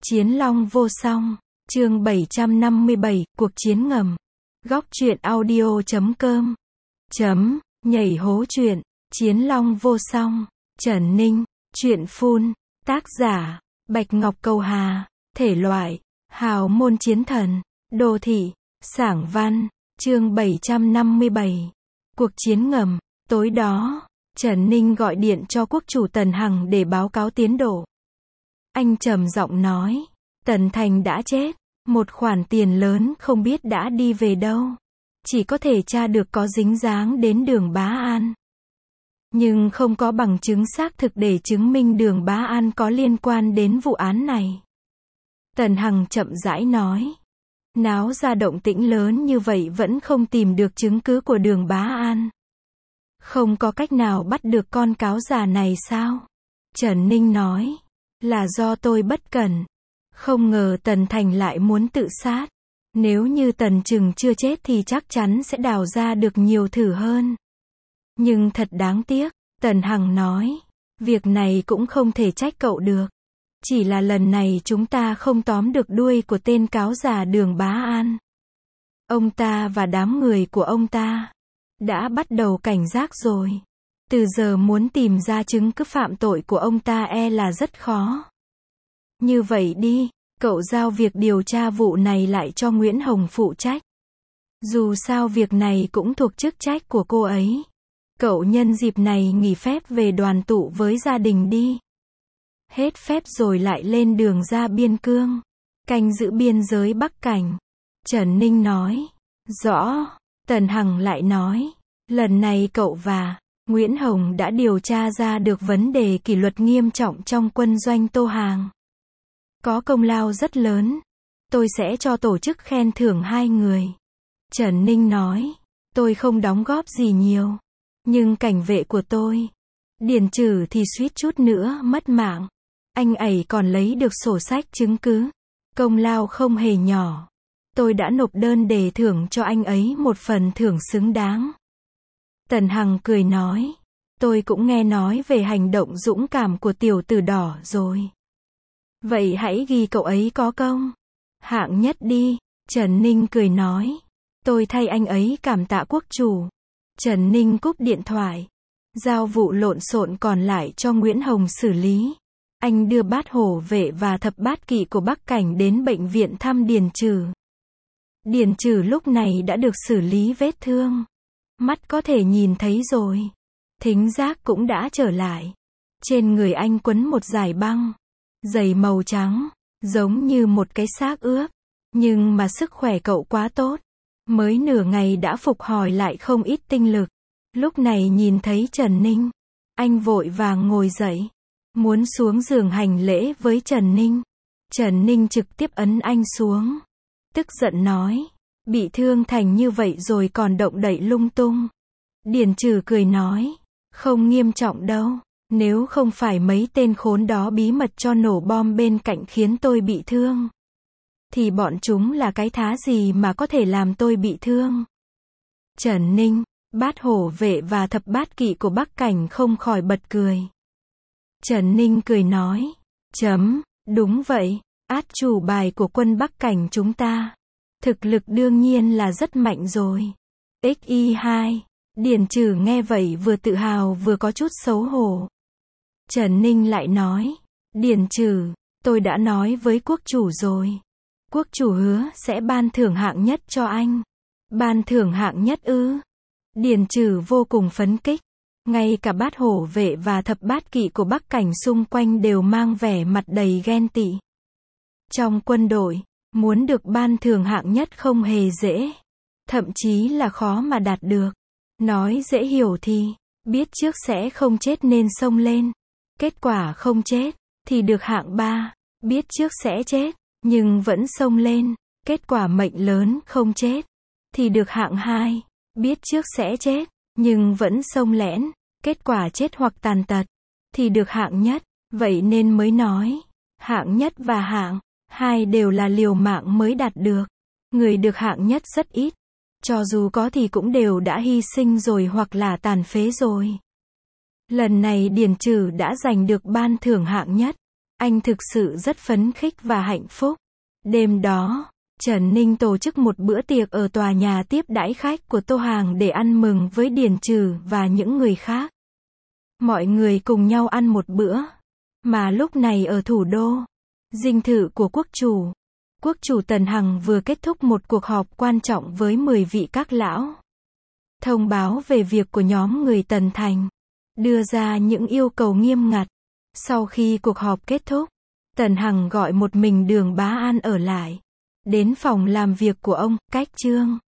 Chiến long vô song. Chương 757, cuộc chiến ngầm. Góc truyện audio.com. Nhảy hố truyện. Chiến long vô song. Trần Ninh. Truyện full. Tác giả. Bạch Ngọc Cầu Hà. Thể loại. Hào môn chiến thần. Đô thị. Sảng văn. Chương 757. Cuộc chiến ngầm. Tối đó, Trần Ninh gọi điện cho quốc chủ Tần Hằng để báo cáo tiến độ. Anh trầm giọng nói, Tần Thành đã chết, một khoản tiền lớn không biết đã đi về đâu. Chỉ có thể tra được có dính dáng đến Đường Bá An. Nhưng không có bằng chứng xác thực để chứng minh Đường Bá An có liên quan đến vụ án này. Tần Hằng chậm rãi nói, náo ra động tĩnh lớn như vậy vẫn không tìm được chứng cứ của Đường Bá An. Không có cách nào bắt được con cáo già này sao? Trần Ninh nói, là do tôi bất cẩn. Không ngờ Tần Thành lại muốn tự sát. Nếu như Tần Trừng chưa chết thì chắc chắn sẽ đào ra được nhiều thử hơn. Nhưng thật đáng tiếc, Tần Hằng nói, việc này cũng không thể trách cậu được. Chỉ là lần này chúng ta không tóm được đuôi của tên cáo già Đường Bá An. Ông ta và đám người của ông ta đã bắt đầu cảnh giác rồi. Từ giờ muốn tìm ra chứng cứ phạm tội của ông ta là rất khó. Như vậy đi, cậu giao việc điều tra vụ này lại cho Nguyễn Hồng phụ trách. Dù sao việc này cũng thuộc chức trách của cô ấy. Cậu nhân dịp này nghỉ phép về đoàn tụ với gia đình đi. Hết phép rồi lại lên đường ra biên cương, canh giữ biên giới Bắc Cảnh. Trần Ninh nói, rõ. Tần Hằng lại nói, lần này cậu và Nguyễn Hồng đã điều tra ra được vấn đề kỷ luật nghiêm trọng trong quân doanh Tô Hàng. Có công lao rất lớn. Tôi sẽ cho tổ chức khen thưởng 2 người. Trần Ninh nói, tôi không đóng góp gì nhiều. Nhưng cảnh vệ của tôi, Điền Trừ thì suýt chút nữa mất mạng. Anh ấy còn lấy được sổ sách chứng cứ. Công lao không hề nhỏ. Tôi đã nộp đơn đề thưởng cho anh ấy một phần thưởng xứng đáng. Tần Hằng cười nói, tôi cũng nghe nói về hành động dũng cảm của tiểu tử đỏ rồi. Vậy hãy ghi cậu ấy có công. Hạng nhất đi. Trần Ninh cười nói, tôi thay anh ấy cảm tạ quốc chủ. Trần Ninh cúp điện thoại. Giao vụ lộn xộn còn lại cho Nguyễn Hồng xử lý. Anh đưa Bát Hổ Vệ và Thập Bát Kỵ của Bắc Cảnh đến bệnh viện thăm Điền Trừ. Điền Trừ lúc này đã được xử lý vết thương. Mắt có thể nhìn thấy rồi. Thính giác cũng đã trở lại. Trên người anh quấn một dải băng. Giày màu trắng. Giống như một cái xác ướp. Nhưng mà sức khỏe cậu quá tốt. Mới nửa ngày đã phục hồi lại không ít tinh lực. Lúc này nhìn thấy Trần Ninh. Anh vội vàng ngồi dậy. Muốn xuống giường hành lễ với Trần Ninh. Trần Ninh trực tiếp ấn anh xuống. Tức giận nói, bị thương thành như vậy rồi còn động đậy lung tung. Điền Trừ cười nói, không nghiêm trọng đâu. Nếu không phải mấy tên khốn đó bí mật cho nổ bom bên cạnh khiến tôi bị thương, thì bọn chúng là cái thá gì mà có thể làm tôi bị thương. Trần Ninh, Bát Hổ Vệ và Thập Bát Kỵ của Bắc Cảnh không khỏi bật cười. Trần Ninh cười nói, đúng vậy, át chủ bài của quân Bắc Cảnh chúng ta. Thực lực đương nhiên là rất mạnh rồi. XI2, Điền Trừ nghe vậy vừa tự hào vừa có chút xấu hổ. Trần Ninh lại nói, Điền Trừ, tôi đã nói với quốc chủ rồi. Quốc chủ hứa sẽ ban thưởng hạng nhất cho anh. Ban thưởng hạng nhất ư? Điền Trừ vô cùng phấn khích. Ngay cả Bát Hổ Vệ và Thập Bát Kỵ của Bắc Cảnh xung quanh đều mang vẻ mặt đầy ghen tị. Trong quân đội, muốn được ban thưởng hạng nhất không hề dễ. Thậm chí là khó mà đạt được. Nói dễ hiểu thì, biết trước sẽ không chết nên xông lên. Kết quả không chết, thì được hạng 3. Biết trước sẽ chết, nhưng vẫn xông lên. Kết quả mệnh lớn không chết, thì được hạng 2. Biết trước sẽ chết, nhưng vẫn xông lẽn. Kết quả chết hoặc tàn tật, thì được hạng nhất. Vậy nên mới nói, hạng nhất và hạng 2 đều là liều mạng mới đạt được. Người được hạng nhất rất ít. Cho dù có thì cũng đều đã hy sinh rồi hoặc là tàn phế rồi. Lần này Điền Trừ đã giành được ban thưởng hạng nhất. Anh thực sự rất phấn khích và hạnh phúc. Đêm đó, Trần Ninh tổ chức một bữa tiệc ở tòa nhà tiếp đãi khách của Tô Hàng để ăn mừng với Điền Trừ và những người khác. Mọi người cùng nhau ăn một bữa. Mà lúc này ở thủ đô, dinh thự của Quốc chủ Tần Hằng vừa kết thúc một cuộc họp quan trọng với 10 vị các lão. Thông báo về việc của nhóm người Tần Thành. Đưa ra những yêu cầu nghiêm ngặt. Sau khi cuộc họp kết thúc, Tần Hằng gọi một mình Đường Bá An ở lại. Đến phòng làm việc của ông, Cách Trương.